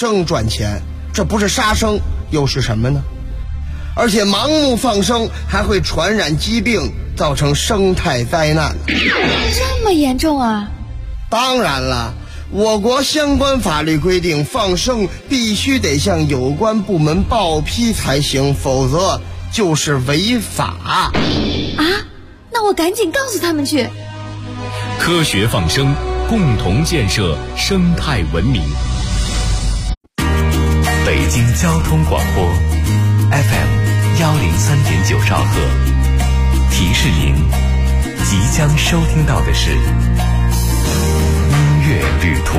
生赚钱，这不是杀生又是什么呢？而且盲目放生还会传染疾病，造成生态灾难。 这么严重啊？ 当然了，我国相关法律规定，放生必须得向有关部门报批才行，否则就是违法。 啊？那我赶紧告诉他们去。 科学放生，共同建设生态文明。北京交通广播 FM103.9兆赫，提示您即将收听到的是音乐旅途。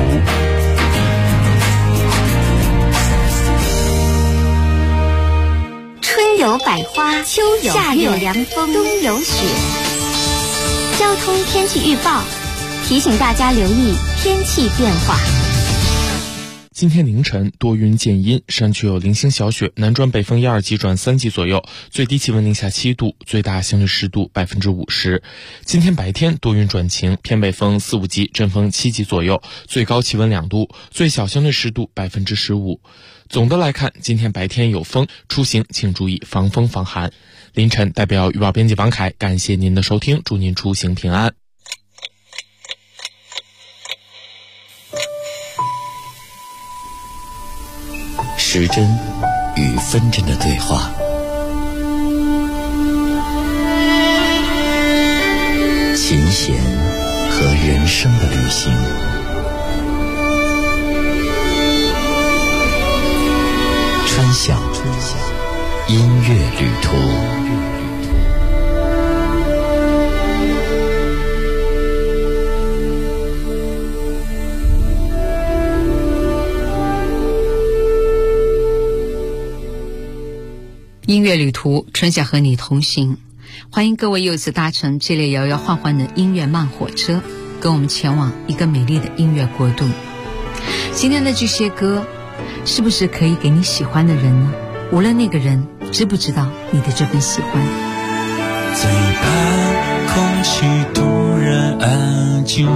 春有百花，秋有夏有凉风，冬有雪。交通天气预报提醒大家留意天气变化。 今天凌晨多云见阴，山区有零星小雪，南转北风1、2级转3级左右，最低气温零下7度，最大相对湿度50%。今天白天多云转晴，偏北风4、5级，阵风7级左右，最高气温2度，最小相对湿度15%。总的来看，今天白天有风，出行请注意防风防寒。凌晨代表预报编辑王凯，感谢您的收听，祝您出行平安。 时针与分针的对话，琴弦和人生的旅行，川响音乐旅途。 音乐旅途，春夏和你同行。欢迎各位又次搭乘这列摇摇晃晃的音乐慢火车，跟我们前往一个美丽的音乐国度。今天的这些歌，是不是可以给你喜欢的人呢？无论那个人知不知道你的这份喜欢。 最怕空气突然安静，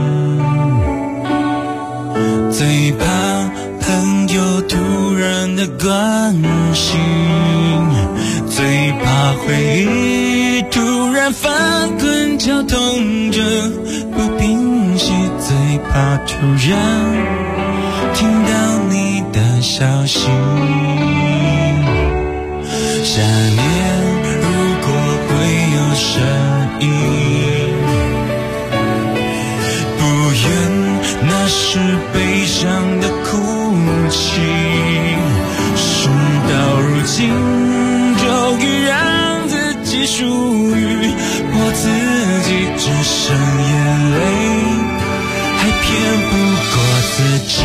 最怕朋友突然的关心，最怕回忆突然翻滚绞痛着不平息，最怕突然听到你的消息。想念如果会有声音，不愿那是悲伤的哭泣，事到如今终于让自己属于我自己，只剩眼泪还骗不过自己。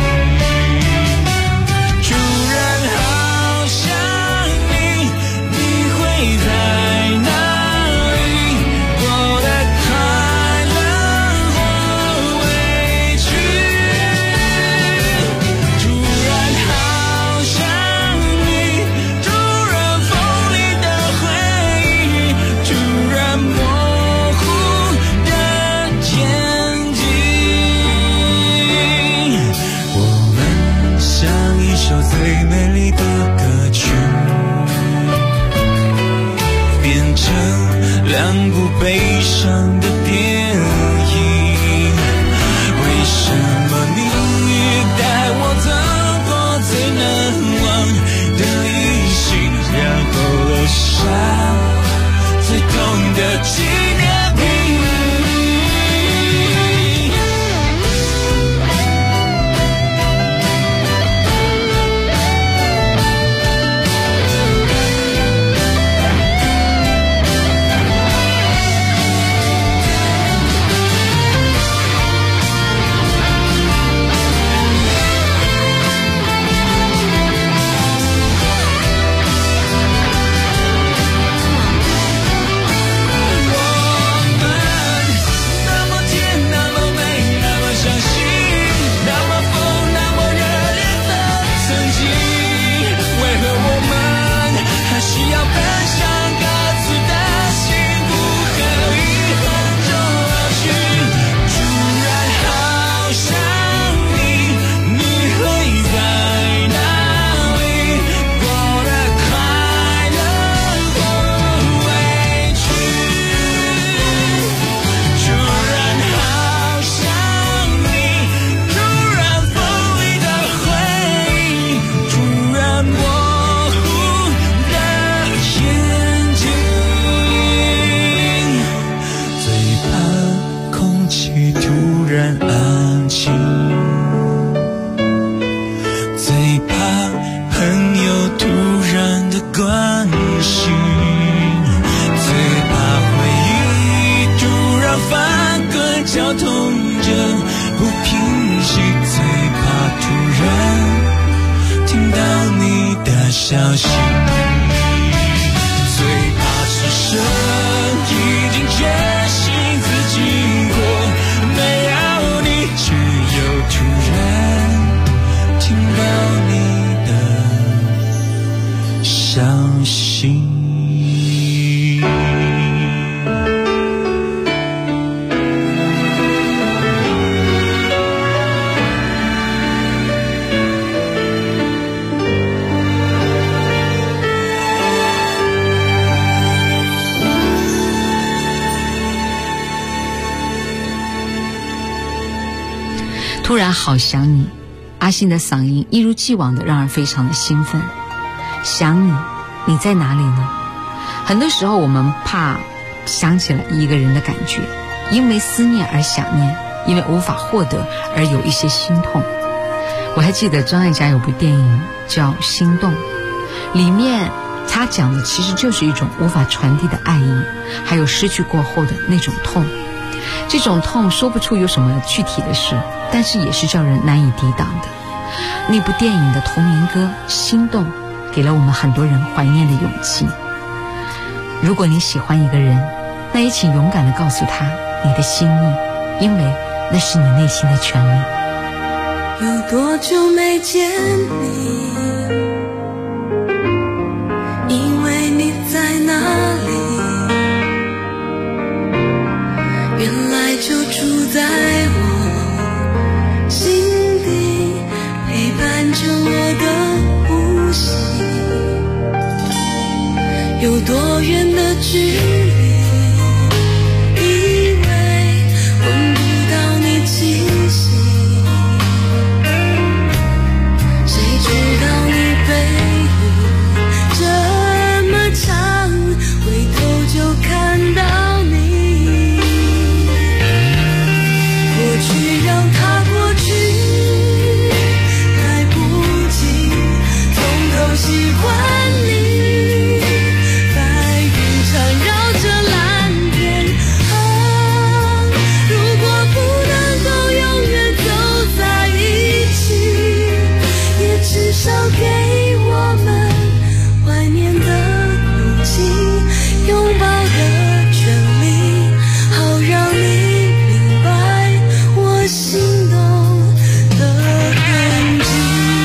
最美丽的歌曲，变成两部悲伤的电影。为什么命运带我走过最难忘的旅行，然后留下最痛的纪念品？ 绞痛着不平息，最怕突然听到你的消息，最怕是神已经决心自己过，没有你却又突然听到你的消息。 突然好想你，阿信的嗓音一如既往的让人非常的兴奋。想你，你在哪里呢？很多时候我们怕想起了一个人的感觉，因为思念而想念，因为无法获得而有一些心痛。我还记得张艾嘉有部电影叫《心动》，里面他讲的其实就是一种无法传递的爱意，还有失去过后的那种痛。这种痛说不出有什么具体的事，但是也是叫人难以抵挡的。那部电影的同名歌《心动》给了我们很多人怀念的勇气。如果你喜欢一个人，那也请勇敢地告诉他你的心意，因为那是你内心的权利。 有多久没见你，因为你在哪里，原来就住在我心底，陪伴着我的呼吸。有多远的距离，以为闻不到你气息，谁知道你背影这么长，回头就看到你。过去让它过去，来不及从头喜欢你。少给我们怀念的勇气，拥抱的权利，好让你明白我心动的痕迹。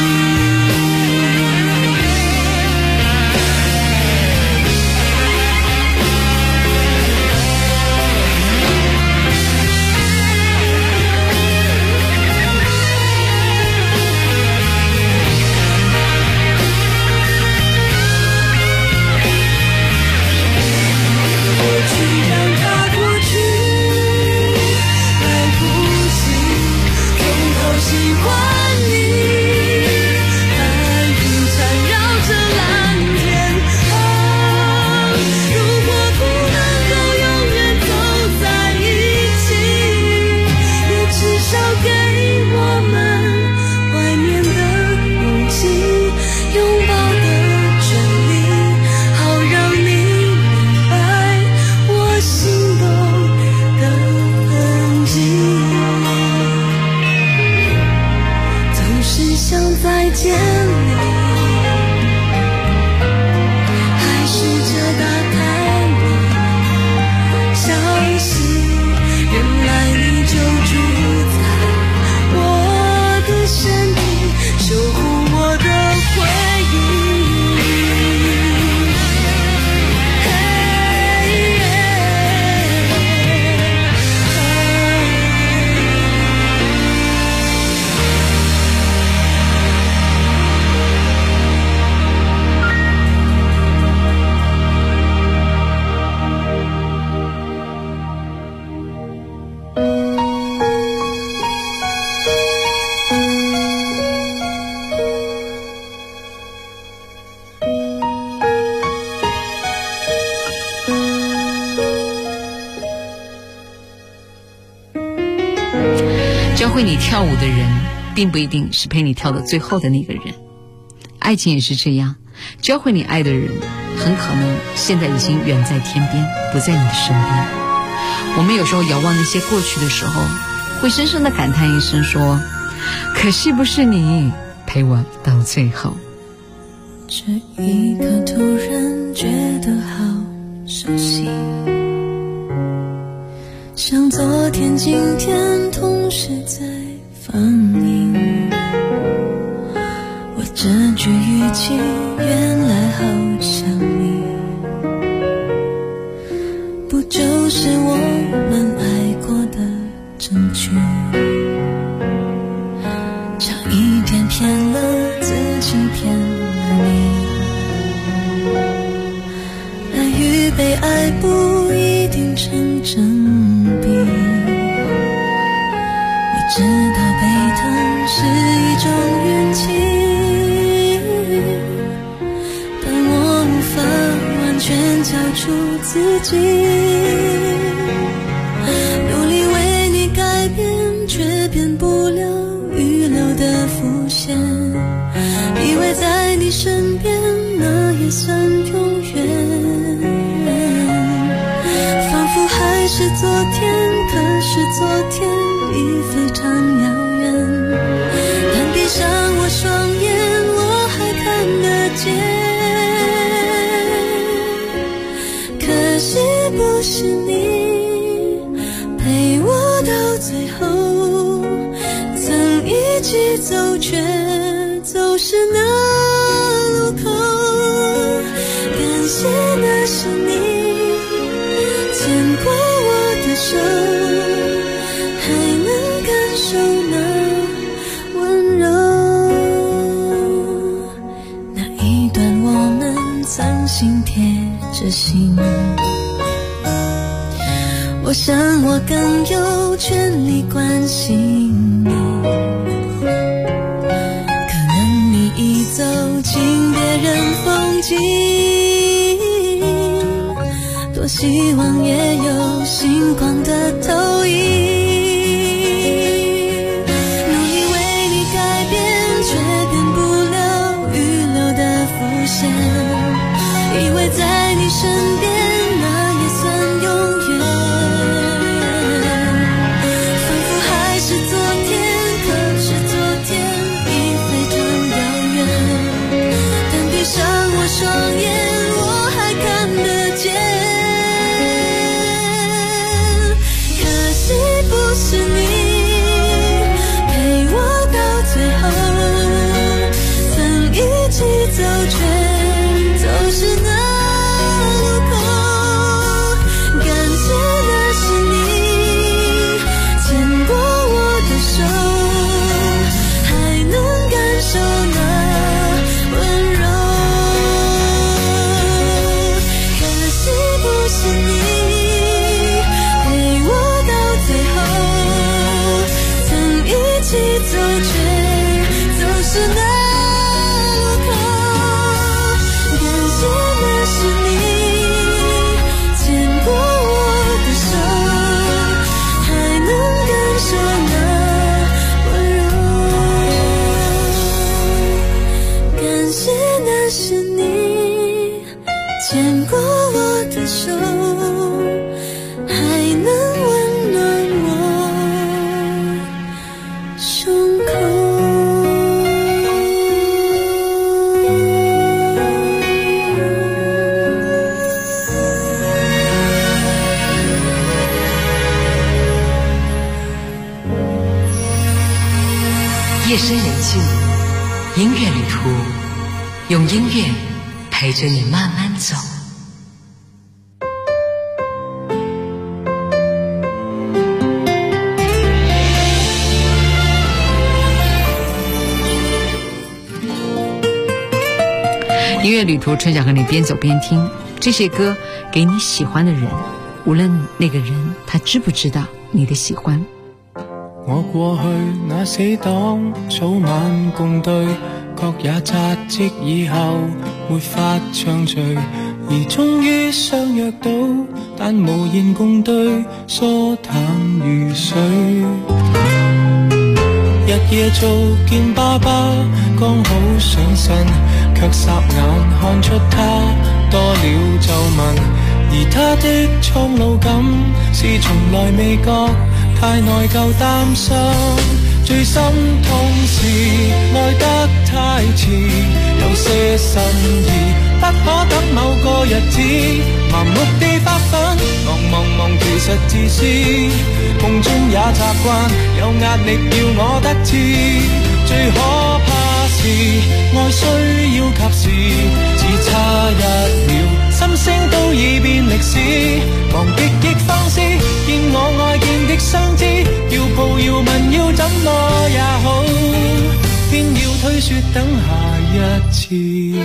教会你跳舞的人并不一定是陪你跳到最后的那个人，爱情也是这样，教会你爱的人很可能现在已经远在天边，不在你的身边。 我们有时候遥望那些过去的时候，会深深的感叹一声说，可惜不是你陪我到最后。 这一刻突然觉得好熟悉，像昨天今天同时在放映，我这句语气原来好像你，不就是我们爱过的证据，差一点骗了自己骗了你，爱与被爱不一定成正比，我知道被疼是一种运气，但我无法完全交出自己，努力为你改变，却变不了预留的伏线，以为在你身边那也算永远，仿佛还是昨天，可是昨天已非常遥远，但闭上我双眼，我还看得见，可惜不是你陪我到最后，曾一起走却走失那路口，感谢那是你牵过我的手，还能感受那温柔，那一段我们曾心贴着心，我想我更有权利关心你，可能你已走进别人风景，多希望也有星光的投影，努力为你改变，却变不了预留的伏线，以为在你身边那也算永远，仿佛还是昨天，可是昨天已非常遥远，但闭上我双眼，我还看得见，可惜不是你陪我到最后，曾一起走却走失那路口，感谢那是你牵过我的手，还能感受那温柔，可惜不是你陪我到最后，曾一起走却走失那路口，感谢那是你牵过我的手，还能感受那温柔，感谢那是你牵过我的手，还能温暖我胸口。 夜深人静，音乐旅途，用音乐陪着你慢慢走。音乐旅途，春晓和你边走边听这些歌，给你喜欢的人，无论那个人他知不知道你的喜欢。 我過去那死黨早晚共對，各也扎職以後沒法暢聚，而終於相約到，但無言共對，疏淡如水。日夜做見爸爸，剛好上身，卻霎眼看出他多了皺紋。 而他的蒼老感是從來未覺太內疚擔心。最心痛是愛得太遲，有些心意不可等某個日子，盲目地發奮，忙其實自私，夢中也習慣有壓力要我得志，最可怕是愛需要及時，只差1秒，心聲都已變歷史，忘極亦放肆，見我愛見的相知，要抱要問要怎麼也好，偏要推說等下一次。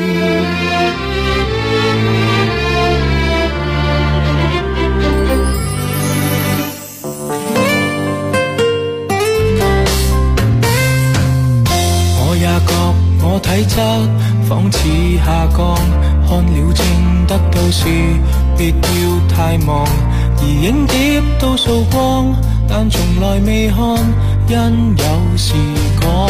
我也覺我體質仿似下降，看了症得到時別要太忙，而影碟都掃光，但從來未看，因有時趕。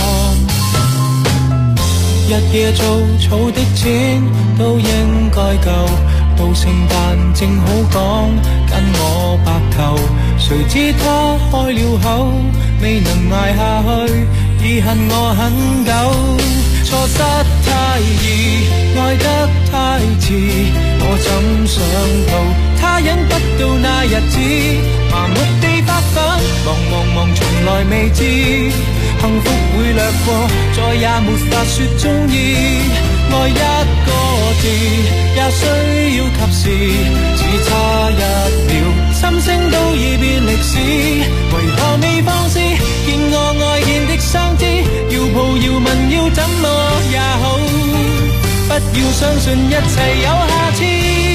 日夜做草的錢都應該夠，到聖誕正好講跟我白頭，誰知他開了口，未能捱下去，已恨我很久。錯失太易，愛得太遲，我怎想到他忍不到那日子，麻木地發奮，忙從來未知，幸福會掠過，再也沒法說中意，愛一個字也需要及時，只差1秒，心聲都已變歷史，為何未放肆，見我愛見的相知，要抱要問要怎麼也好，不要相信一切有下次，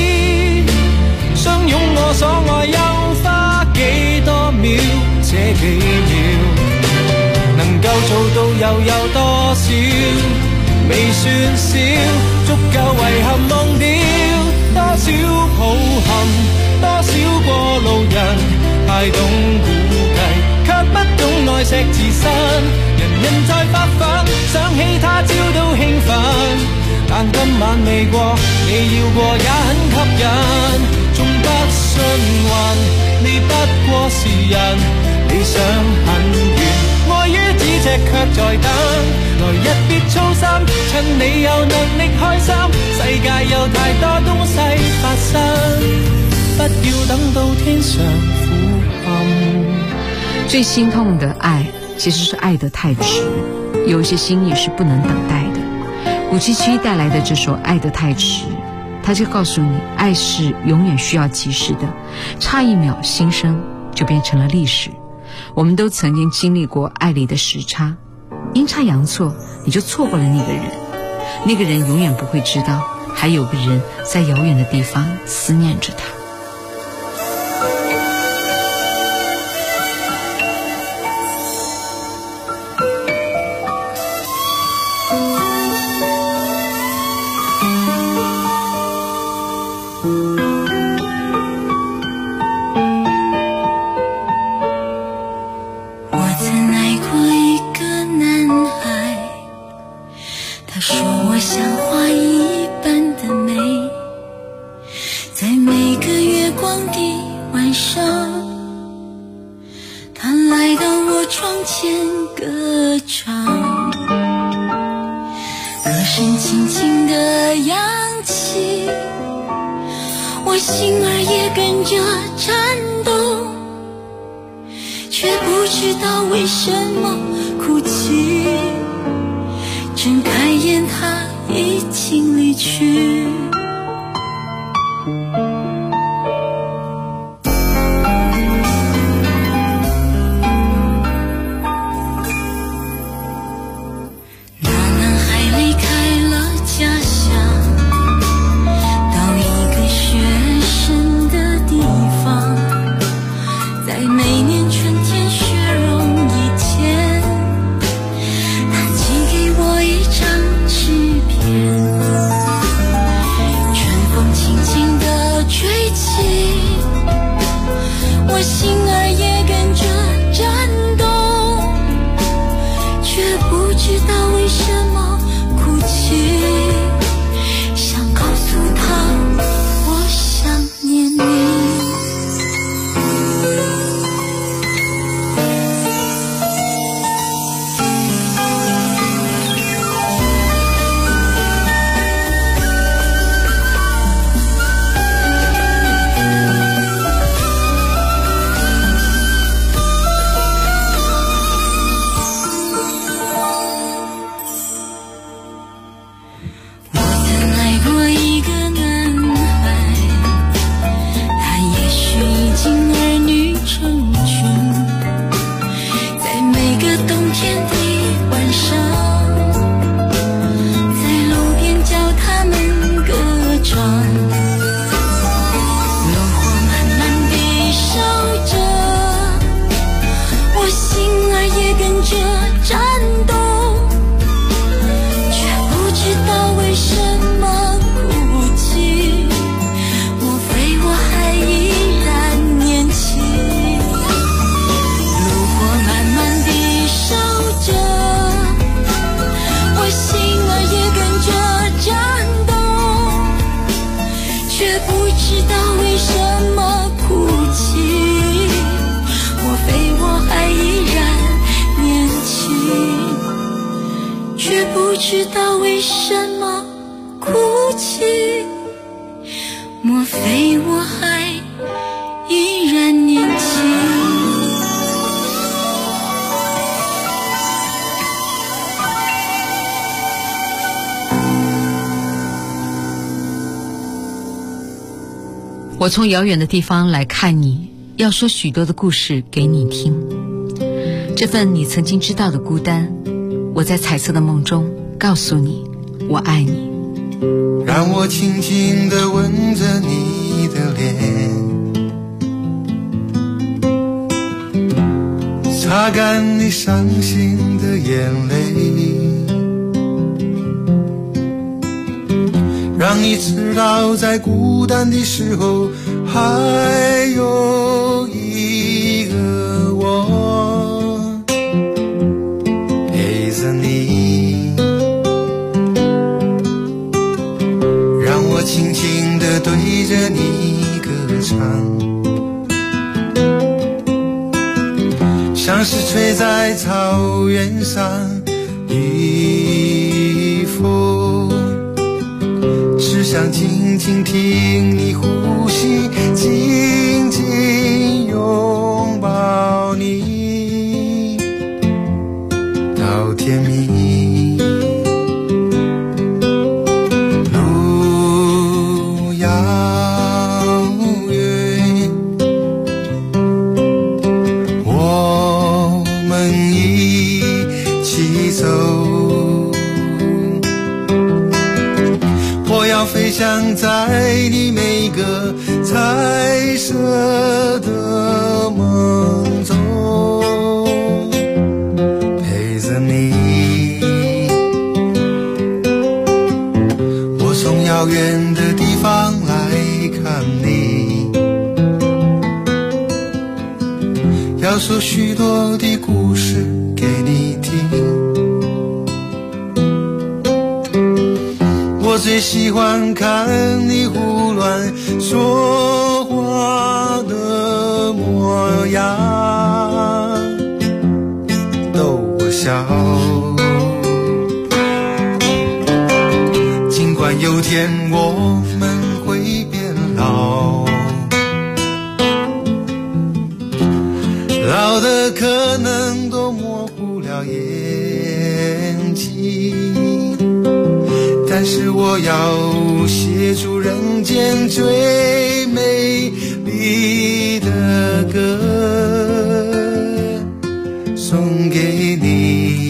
相擁我所愛又花幾多秒，這幾秒能夠做到又有多少，未算少，足夠遺憾忘掉，多少抱憾，多少過路人，太懂估計，卻不懂愛惜自身，人在發奮，想起他朝都興奮，但今晚未過，你要過也很吸引，縱不信運，你不過是人，理想很遠，愛於咫尺卻在等，來日別操心，趁你有能力開心，世界有太多東西發生，不要等到天上苦暗。 最心痛的愛其實是愛得太遲，有一些心意是不能等待的。577帶來的這首《愛得太遲》，他就告訴你，愛是永遠需要及時的，差1秒心聲就變成了歷史。我們都曾經經歷過愛裡的時差，陰差陽錯你就錯過了那個人，那個人永遠不會知道還有個人在遙遠的地方思念着他。 知道为什么哭泣，莫非我还依然年轻？ 我从遥远的地方来看你，要说许多的故事给你听。这份你曾经知道的孤单，我在彩色的梦中告诉你，我爱你。 让我轻轻地吻着你的脸，擦干你伤心的眼泪，让你知道在孤单的时候还有一个我陪着你，让我轻轻地对着你歌唱，像是吹在草原上的风，只想静静听你呼吸，紧紧拥抱你到天明。路遥远，我们一起走，我要飞翔在你每个彩色的梦中，陪着你。我从遥远的地方来看你，要说许多的故事给你听。我最喜欢看你胡乱说话的模样，逗我笑。尽管有天我们会变老，老的可能都模糊了眼睛，但是我要写出人间最美丽的歌送给你。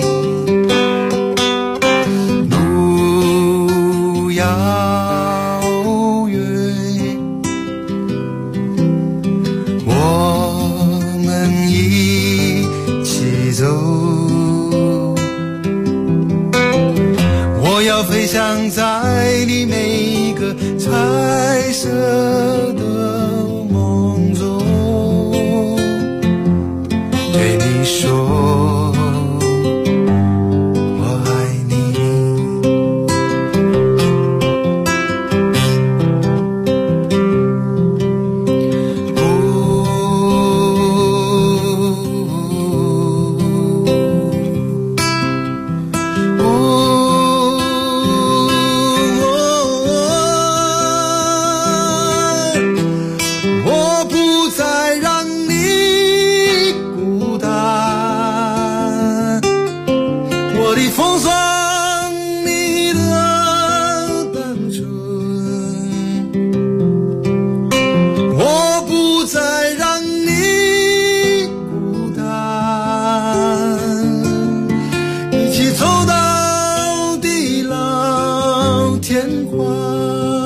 路遥远，我们一起走，我要飞翔在你每一个彩色的梦中，对你说我爱你。我不再让你孤单，我的风霜，你的单纯，我不再让你孤单，一起走到地老天荒。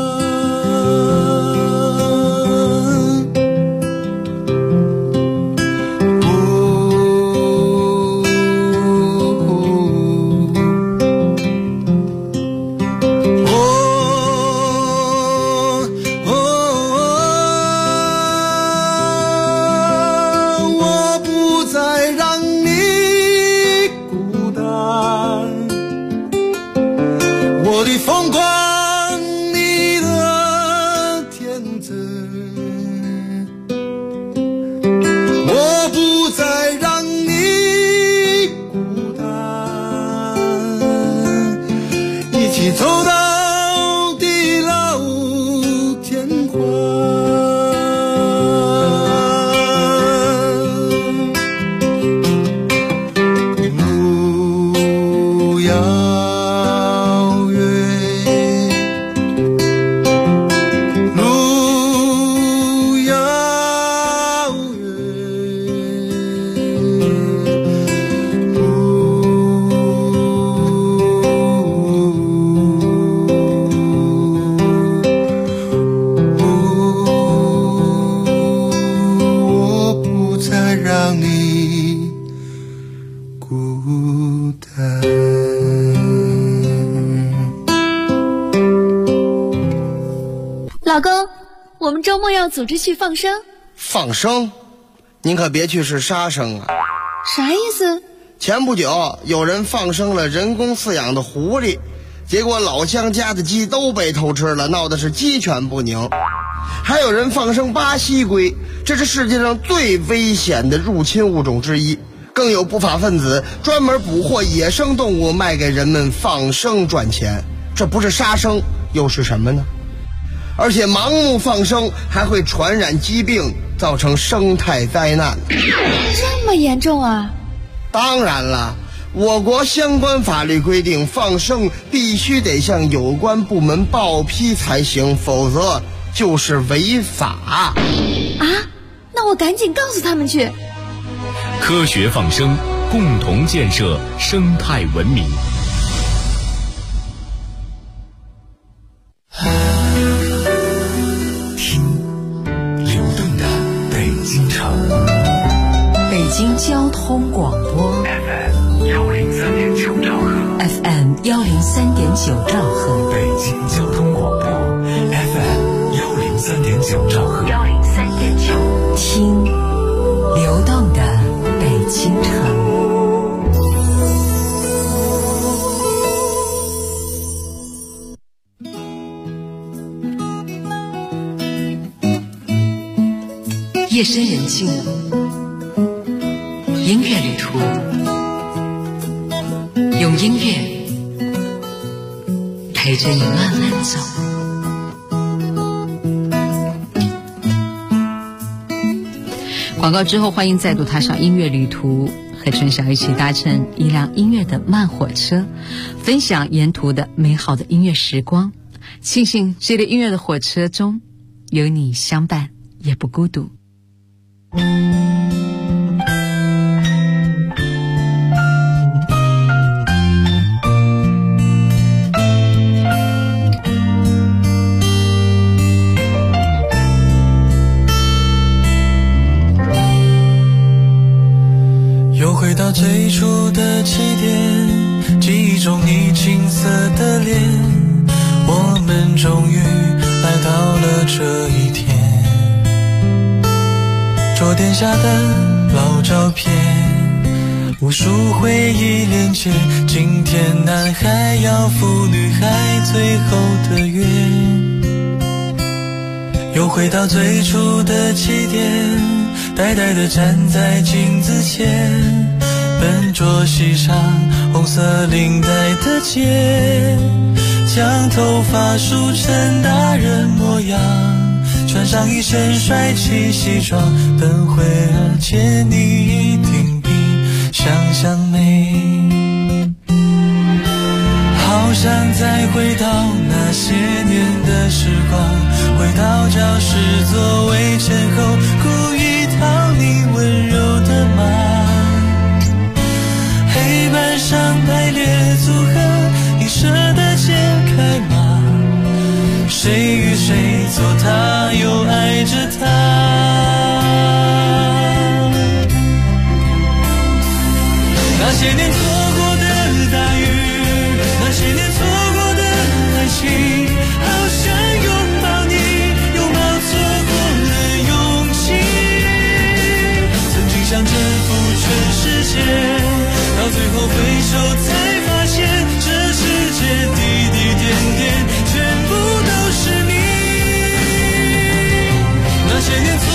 我不再让你孤单，我的疯狂，你的天真，我不再让你孤单， 起走到地老天荒。 老公，我们周末要组织去放生。 放生？您可别去是杀生啊！ 啥意思？ 前不久有人放生了人工饲养的狐狸，结果老乡家的鸡都被偷吃了，闹的是鸡犬不宁。还有人放生巴西龟，这是世界上最危险的入侵物种之一。更有不法分子专门捕获野生动物卖给人们放生赚钱，这不是杀生又是什么呢？而且盲目放生还会传染疾病，造成生态灾难。 这么严重啊？ 当然了，我国相关法律规定，放生必须得向有关部门报批才行，否则就是违法。 啊？那我赶紧告诉他们去。 科学放生，共同建设生态文明。 北京交通广播 FM 103.9兆赫 FM 103.9兆赫， 北京交通广播 FM 103.9兆赫 103.9，听流动的北京城。夜深人静，音乐旅途，用音乐陪着你慢慢走。广告之后，欢迎再度踏上音乐旅途，和春晓一起搭乘一辆音乐的慢火车，分享沿途的美好的音乐时光。庆幸这列音乐的火车中有你相伴，也不孤独。 又回到最初的起点，记忆中你青涩的脸，我们终于来到了这一天。桌垫下的老照片，无数回忆连接，今天男孩要赴女孩最后的约。又回到最初的起点，呆呆地站在镜子前，笨拙系上红色领带的结，将头发梳成大人模样，穿上一身帅气西装，等会儿见你一定比想象美。好想再回到那些年的时光，回到教室座位前后，故意讨你温柔的骂，黑板上排列组合，你舍得解开吗？谁与谁做他又爱着他，那些年错过的大雨，那些年错过的爱情，好想拥抱你，拥抱错过的勇气。曾经想征服全世界，到最后回首才发现，这世界滴滴点点全部都是你。那些年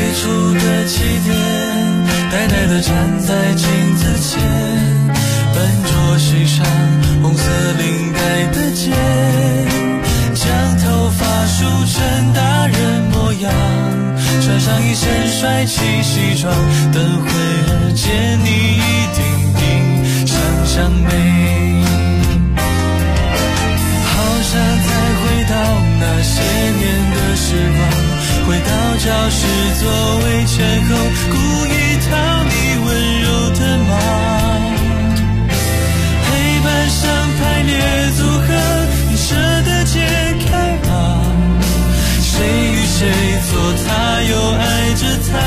初的起点，呆呆地站在镜子前，笨拙系上红色领带的结，将头发梳成大人模样，穿上一身帅气西装，等会儿见你一定比想象美。好想再回到那些年的时光，回到教室座位前后，故意讨你温柔的骂。黑板上排列组合，你舍得解开吗？谁与谁做他又爱着他。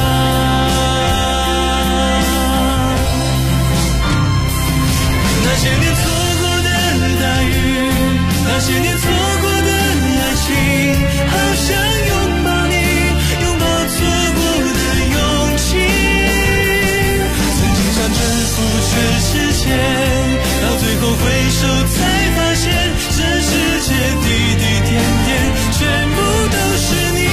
那些年错过的大雨，那些年错过的爱情，好想拥抱你，拥抱错过的勇气。曾经想征服全世界，到最后回首才发现，这世界滴滴点点全部都是你。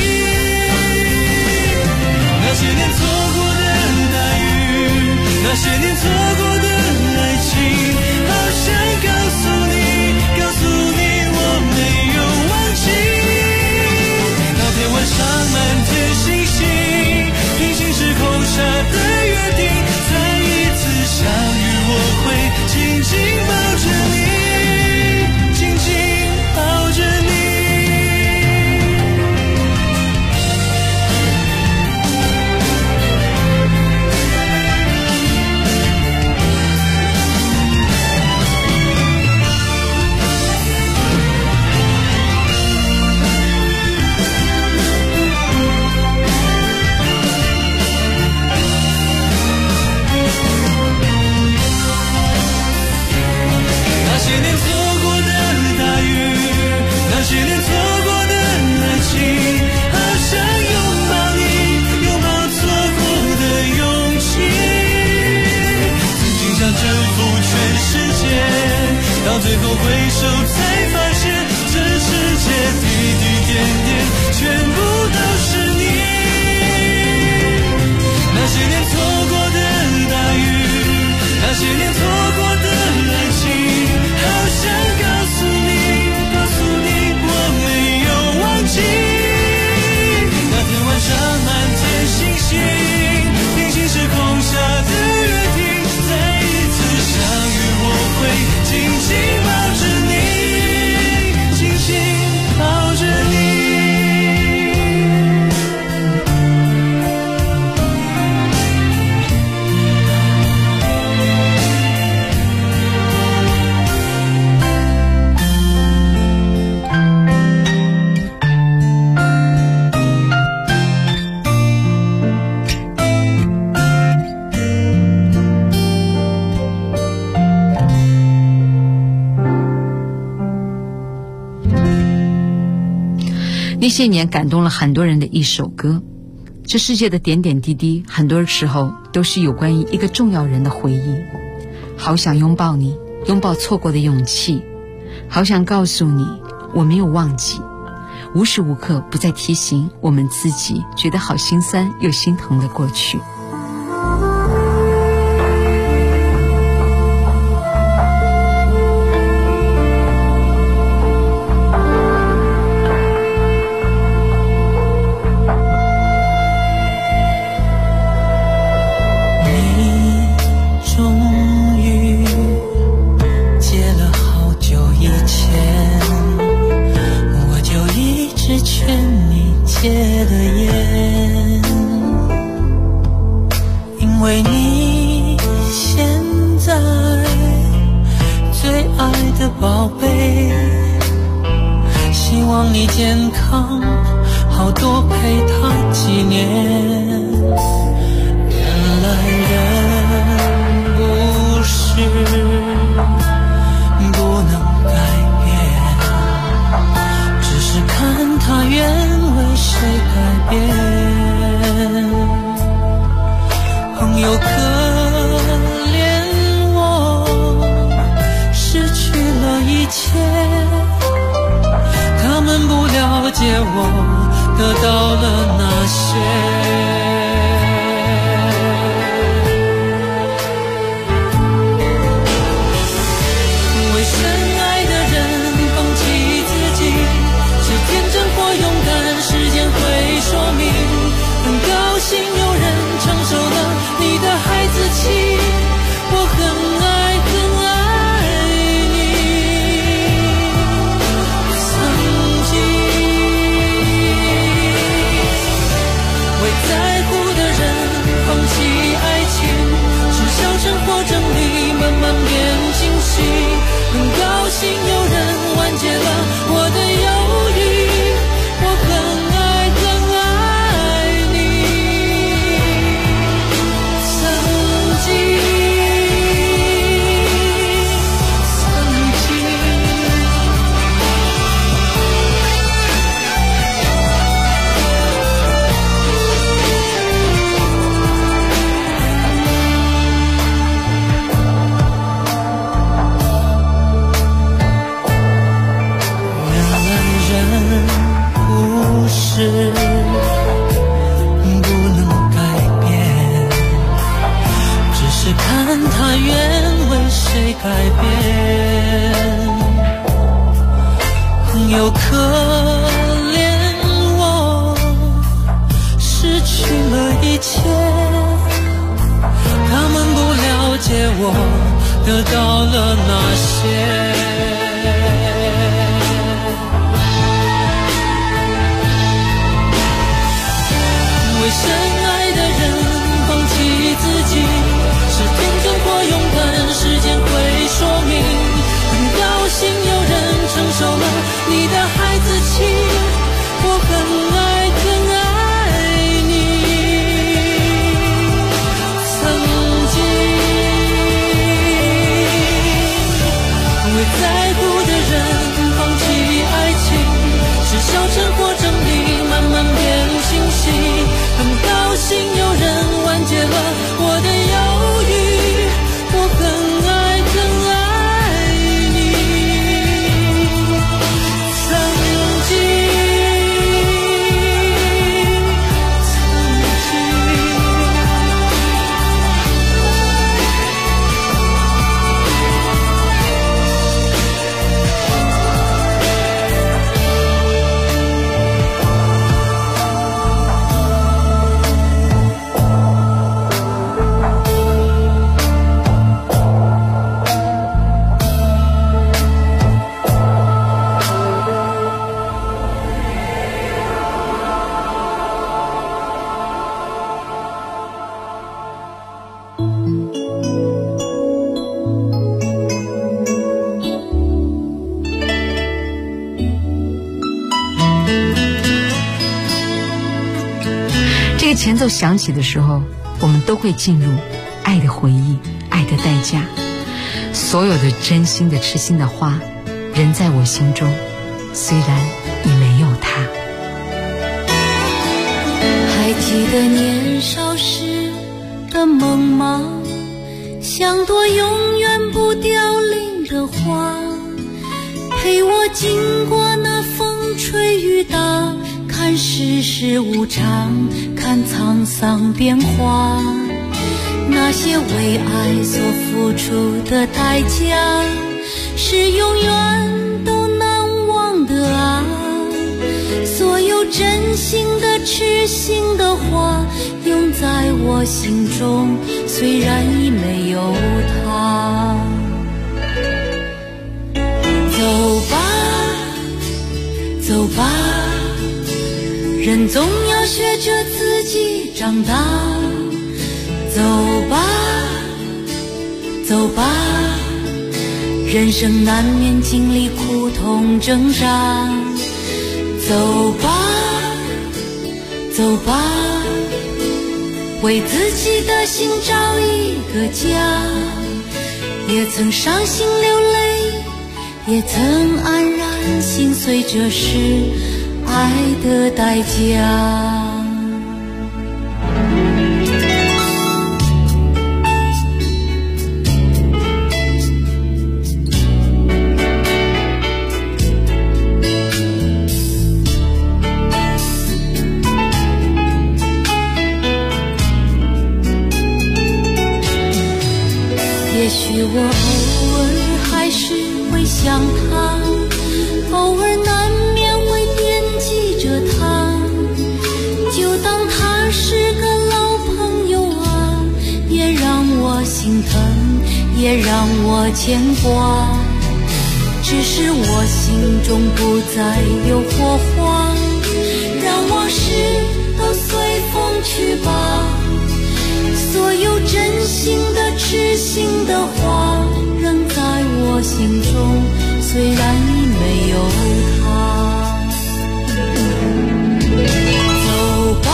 那些年错过的大雨，那些年错过的爱情，好想告诉你，告诉你我没有忘记。那天晚上满天星星，平行时空下的约定，再一次相遇我会紧紧抱着你，紧紧抱着你。那些年错过的大雨，那些年错过的爱情，好想拥抱你，拥抱错过的勇气。曾经想征服全世界，到最后回首才发现，这世界滴滴点点全部都是你。那些年错过的大雨，那些年错过的爱情，好想告诉你，告诉你我没有忘记。那天晚上满天星星，平行时空下的约定，再一次相遇我会紧紧抱着你，紧紧抱着你。 那些年感动了很多人的一首歌。这世界的点点滴滴，很多时候都是有关于一个重要人的回忆。好想拥抱你，拥抱错过的勇气。好想告诉你，我没有忘记。无时无刻不在提醒我们自己，觉得好心酸又心疼的过去。 因为你现在最爱的宝贝，希望你健康，好多陪他几年。原来人不是不能改变，只是看他愿为谁改变。朋友可怜我失去了一切，他们不了解我得到了那些。 改变。朋友可怜我失去了一切，他们不了解我得到了哪些。为深爱的人放弃自己，是天真或勇敢，时间会说明。很高兴有人承受了你的孩子气，我很爱更爱你。曾经为在乎的人放弃爱情，是消沉或证明，慢慢变清晰。很高兴有人挽救了我的犹豫，我很爱更爱你。曾经前奏响起的时候，我们都会进入爱的回忆，爱的代价。所有的真心的痴心的话仍在我心中，虽然已没有他。 还记得年少时的梦吗？像朵永远不凋零的花，陪我经过那风吹雨打，看世事无常，看沧桑变化。那些为爱所付出的代价，是永远都难忘的啊。所有真心的痴心的话，永在我心中，虽然已没有他。走吧，走吧，人总要学着自己长大。走吧，走吧，人生难免经历苦痛挣扎。走吧，走吧，为自己的心找一个家。也曾伤心流泪，也曾安然心碎，这是爱的代价。也许我偶尔还是会想他，偶尔难免会惦记着他，就当他是个老朋友啊，也让我心疼，也让我牵挂。只是我心中不再有火花，让往事都随风去吧。所有真心的痴心的话，仍在我心中，虽然已没有他。走吧，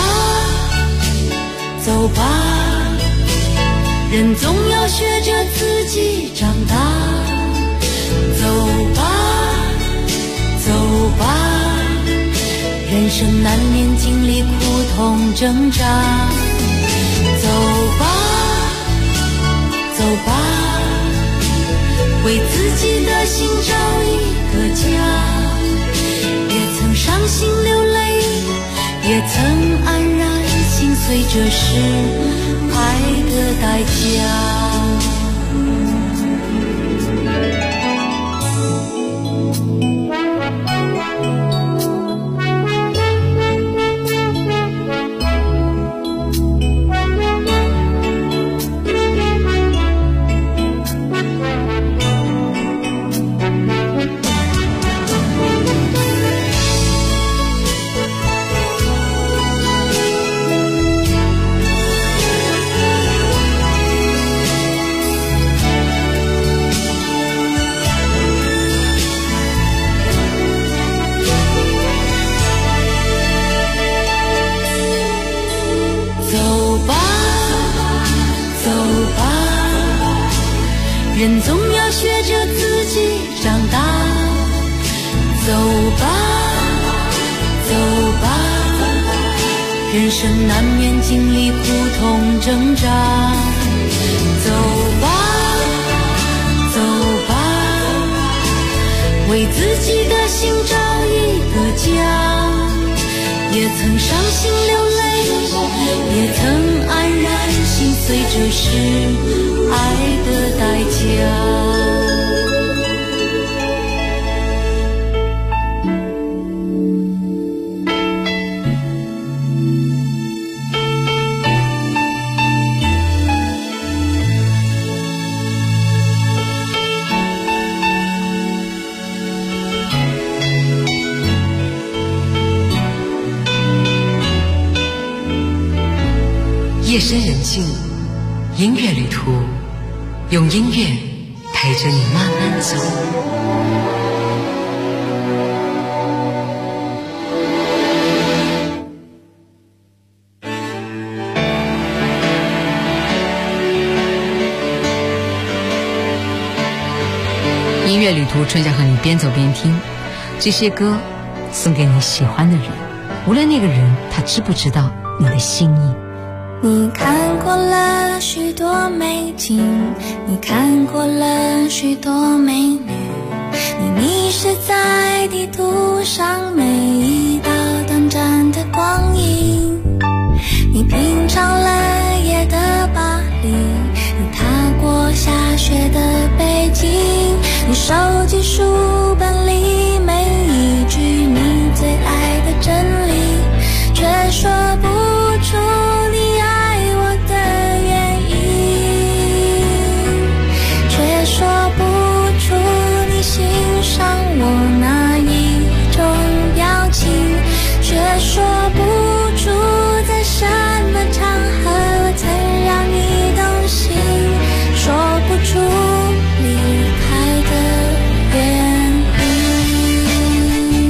走吧，人总要学着自己长大。走吧，走吧，人生难免经历苦痛挣扎。走吧，走吧，为自己的心找一个家。也曾伤心流泪，也曾安然心碎，这是爱的代价。 人总要学着自己长大。走吧，走吧，人生难免经历苦痛挣扎。走吧，走吧，为自己的心找一个家。也曾伤心流泪，也曾黯然心碎，这是爱的代价。 夜深人静，音乐旅途，用音乐陪着你慢慢走。音乐旅途，春夏和你边走边听，这些歌送给你喜欢的人，无论那个人他知不知道你的心意。 你看过了许多美景，你看过了许多美女，你迷失在地图上每一道短暂的光阴。你品尝了夜的巴黎，你踏过下雪的北京，你收集书本里每一句你最爱的真理，却说不出你爱我的原因，却说不出你欣赏我哪一种表情，却说不出在什么场合我曾让你动心，说不出离开的原因。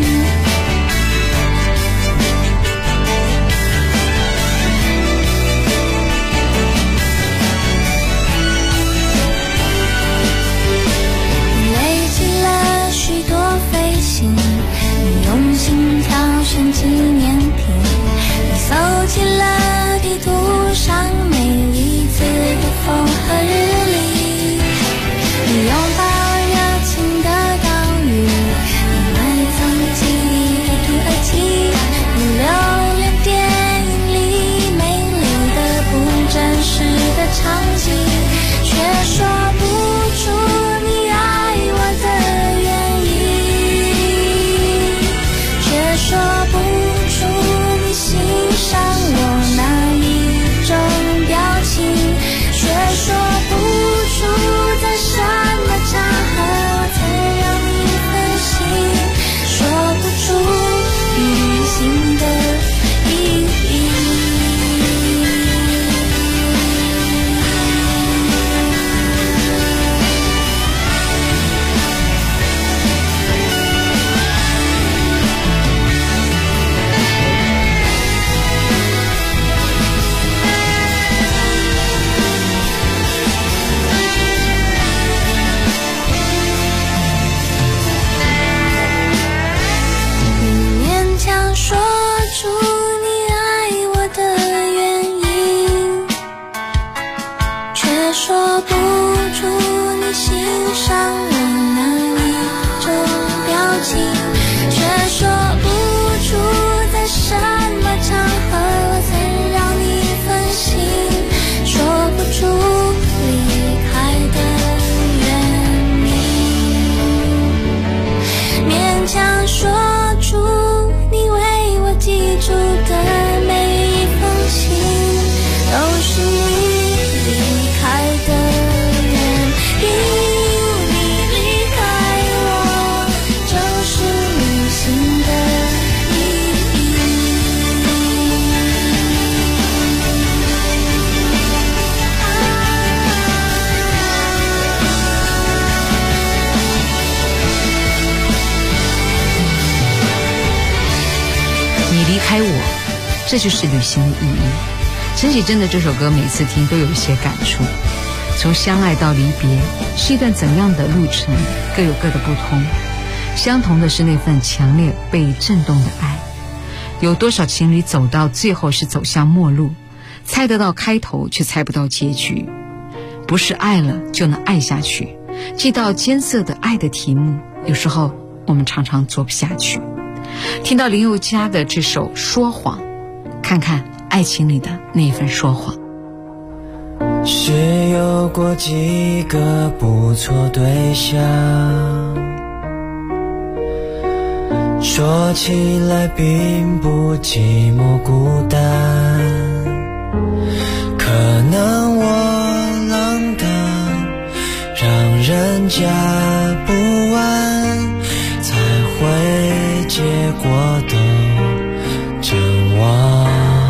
你累积了许多飞行，你用心挑选纪念品，你搜集了地图上每一次的风和日丽，你拥抱热情的岛屿，你埋藏记忆的土耳其，你留恋电影里美丽的不真实的场景，却说不出你爱我的原因，却说不出你欣赏我哪一种表情，却说不出在什么场合我曾让你分心，说不出旅行的意义。你勉强说出你爱我的原因，却说不出你欣赏我哪一种表情，却说不出在什么场合我曾让你分心，说不出离开的原因，勉强说出你为我记住的每一封信，都是你离开的原因。你离开我，就是旅行的意你离开我，这就是旅行的意义。陈绮贞的这首歌每次听都有一些感触。 从相爱到离别是一段怎样的路程，各有各的不同。相同的是那份强烈被震动的爱。有多少情侣走到最后是走向末路，猜得到开头却猜不到结局。不是爱了就能爱下去，这道艰涩的爱的题目，有时候我们常常做不下去。听到林宥嘉的这首《说谎》，看看爱情里的那一份说谎。 是有过几个不错对象，说起来并不寂寞孤单，可能我浪荡，让人家不安，才会结果都真忘。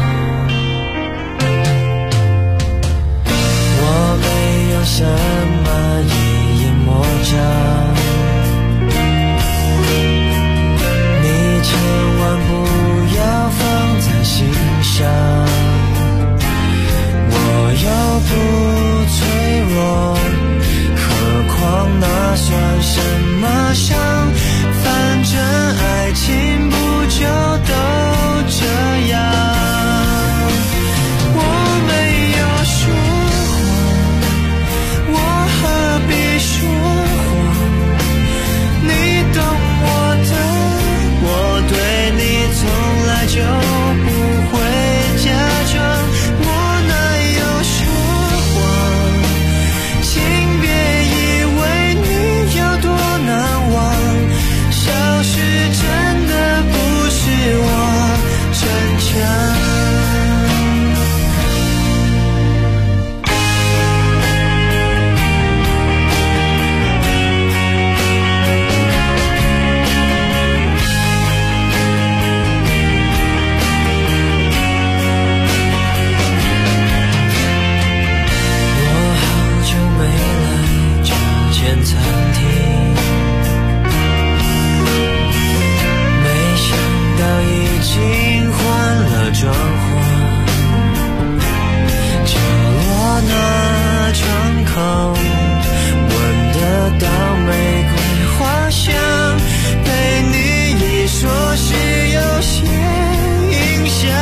我没有什么一眼魔障，千万不要放在心上，我又不脆弱，何况那算什么伤？反正爱情不就都这样？我没有说谎，我何必说谎？你懂我的，我对你从来就不会假装，我哪有说谎？请别以为你有多难忘，消失真的不是我逞强。餐厅，没想到已经换了装潢，角落那窗口闻得到玫瑰花香，被你一说是有些影响。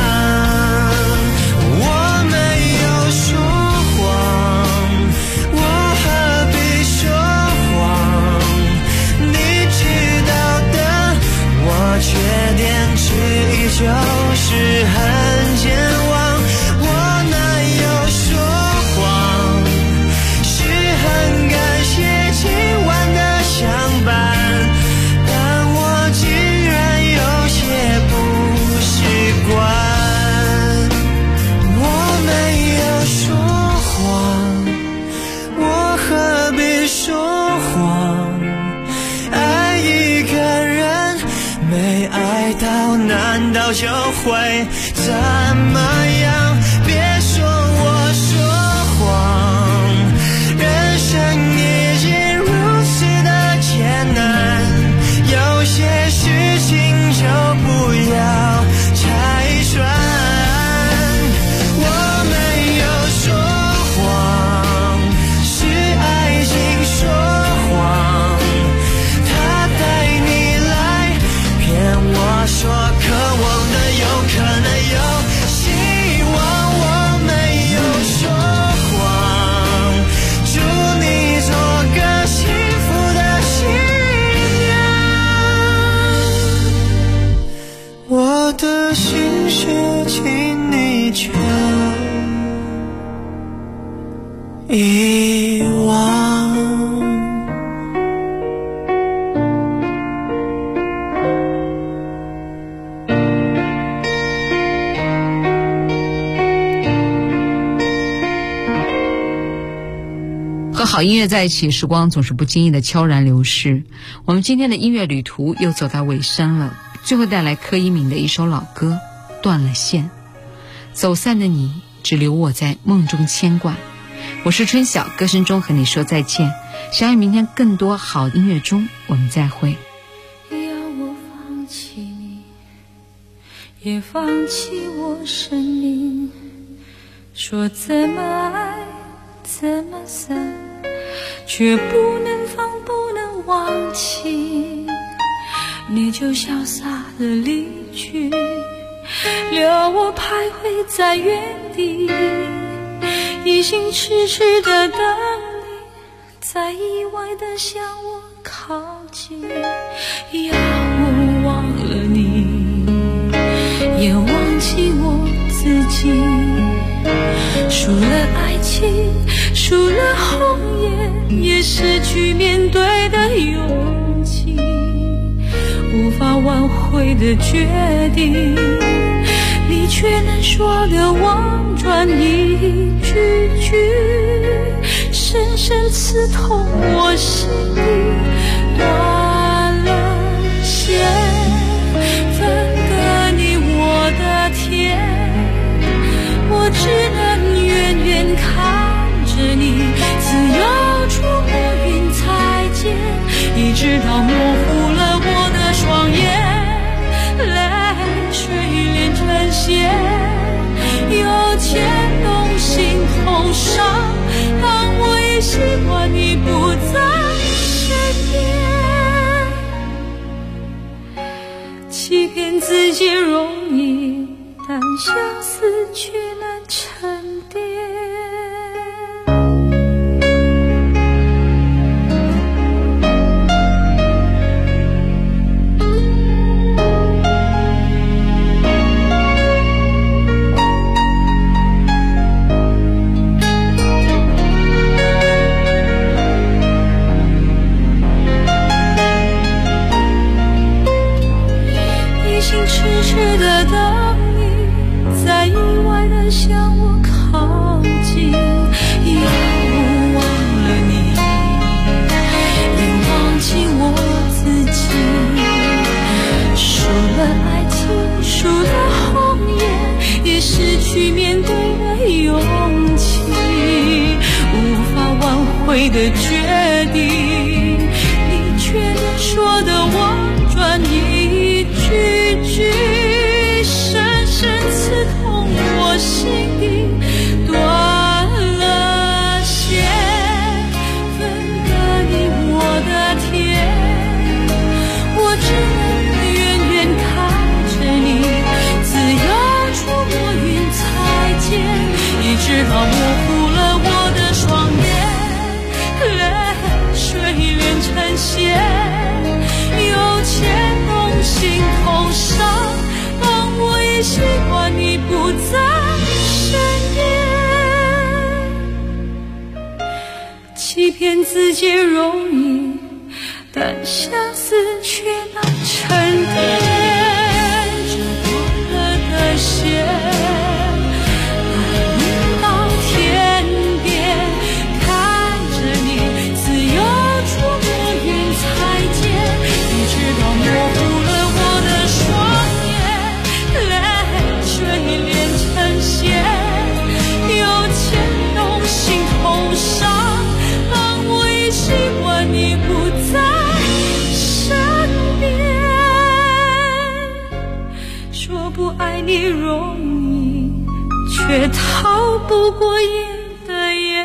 我没有说谎，我何必说缺点之一就是很健忘，我哪有说谎？是很感谢今晚的相伴，但我竟然有些不习惯。我没有说谎，我何必说谎？爱一个人没爱到，难道就会怎么样？别说我说谎，人生已经如此的艰难，有些事情就不要拆穿。我没有说谎，是爱情说谎，他带你来骗我说渴望的有可能有希望。我没有说谎，祝你做个幸福的新娘，我的心事请你就遗忘。 和好音乐在一起，时光总是不经意的悄然流逝。我们今天的音乐旅途又走到尾声了，最后带来柯以敏的一首老歌《断了线》。走散的你，只留我在梦中牵挂。我是春晓，歌声中和你说再见。相信明天更多好音乐中，我们再会。 要我放弃你，也放弃我生命，说怎么爱怎怎么散，却不能放，不能忘记，你就潇洒地离去，留我徘徊在原地，一心痴痴地等你，在意外地向我靠近，要我忘了你，也忘记我自己，输了爱情，输了红颜，也失去面对的勇气，无法挽回的决定，你却能说的婉转一句句，深深刺痛我心底，断了线，分割你我的天，我只能远远看着你自由出没云彩间，一直到模糊了我的双眼，泪水连成线，又牵动心头伤，当我已习惯你不在身边，欺骗自己容易，但相思却难沉淀。痴痴地等你，在意外地向我靠近，要我忘了你，也忘记我自己，输了爱情，输了红颜，也失去面对的勇气，无法挽回的决定，你却能说的婉转一句句，深深刺痛我心底，断了线，分割你我的天，我只能远远看着你自由出没云彩间，一直到模糊了我的双眼，泪水连成线，又牵动心头伤，当我已习惯你不在身边，欺骗自己容易，但相思却难沉淀，这断了的线，爱你到天边，看着你自由出没云彩间，一直到模糊了我的双眼，泪水连成线，又牵动心头伤，当我已习惯你不在身边，说不爱你容易，却逃不过眼的眼。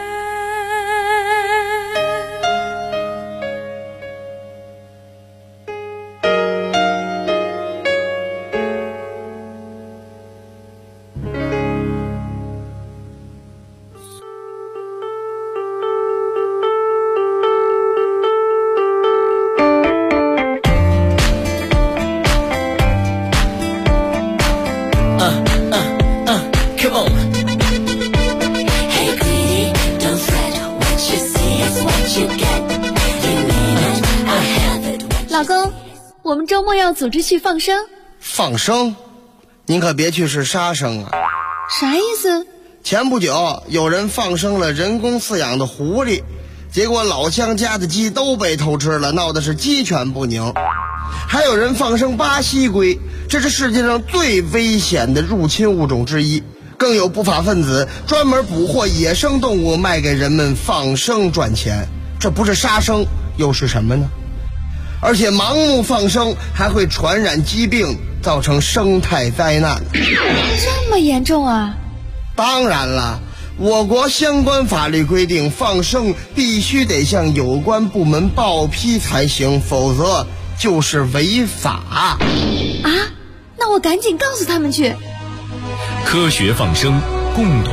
Come on. Hey, greedy, don't fret. What you see is what you get. You need it, I have it. 老公，我们周末要组织去放生。 放生？您可别去是杀生啊！ 啥意思？ 前不久有人放生了人工饲养的狐狸，结果老乡家的鸡都被偷吃了，闹得是鸡犬不宁。还有人放生巴西龟，这是世界上最危险的入侵物种之一。更有不法分子专门捕获野生动物卖给人们放生赚钱，这不是杀生又是什么呢？而且盲目放生还会传染疾病，造成生态灾难。 这么严重啊？ 当然了， 我国相关法律规定，放生必须得向有关部门报批才行，否则就是违法。 啊，那我赶紧告诉他们去。 科学放生，共同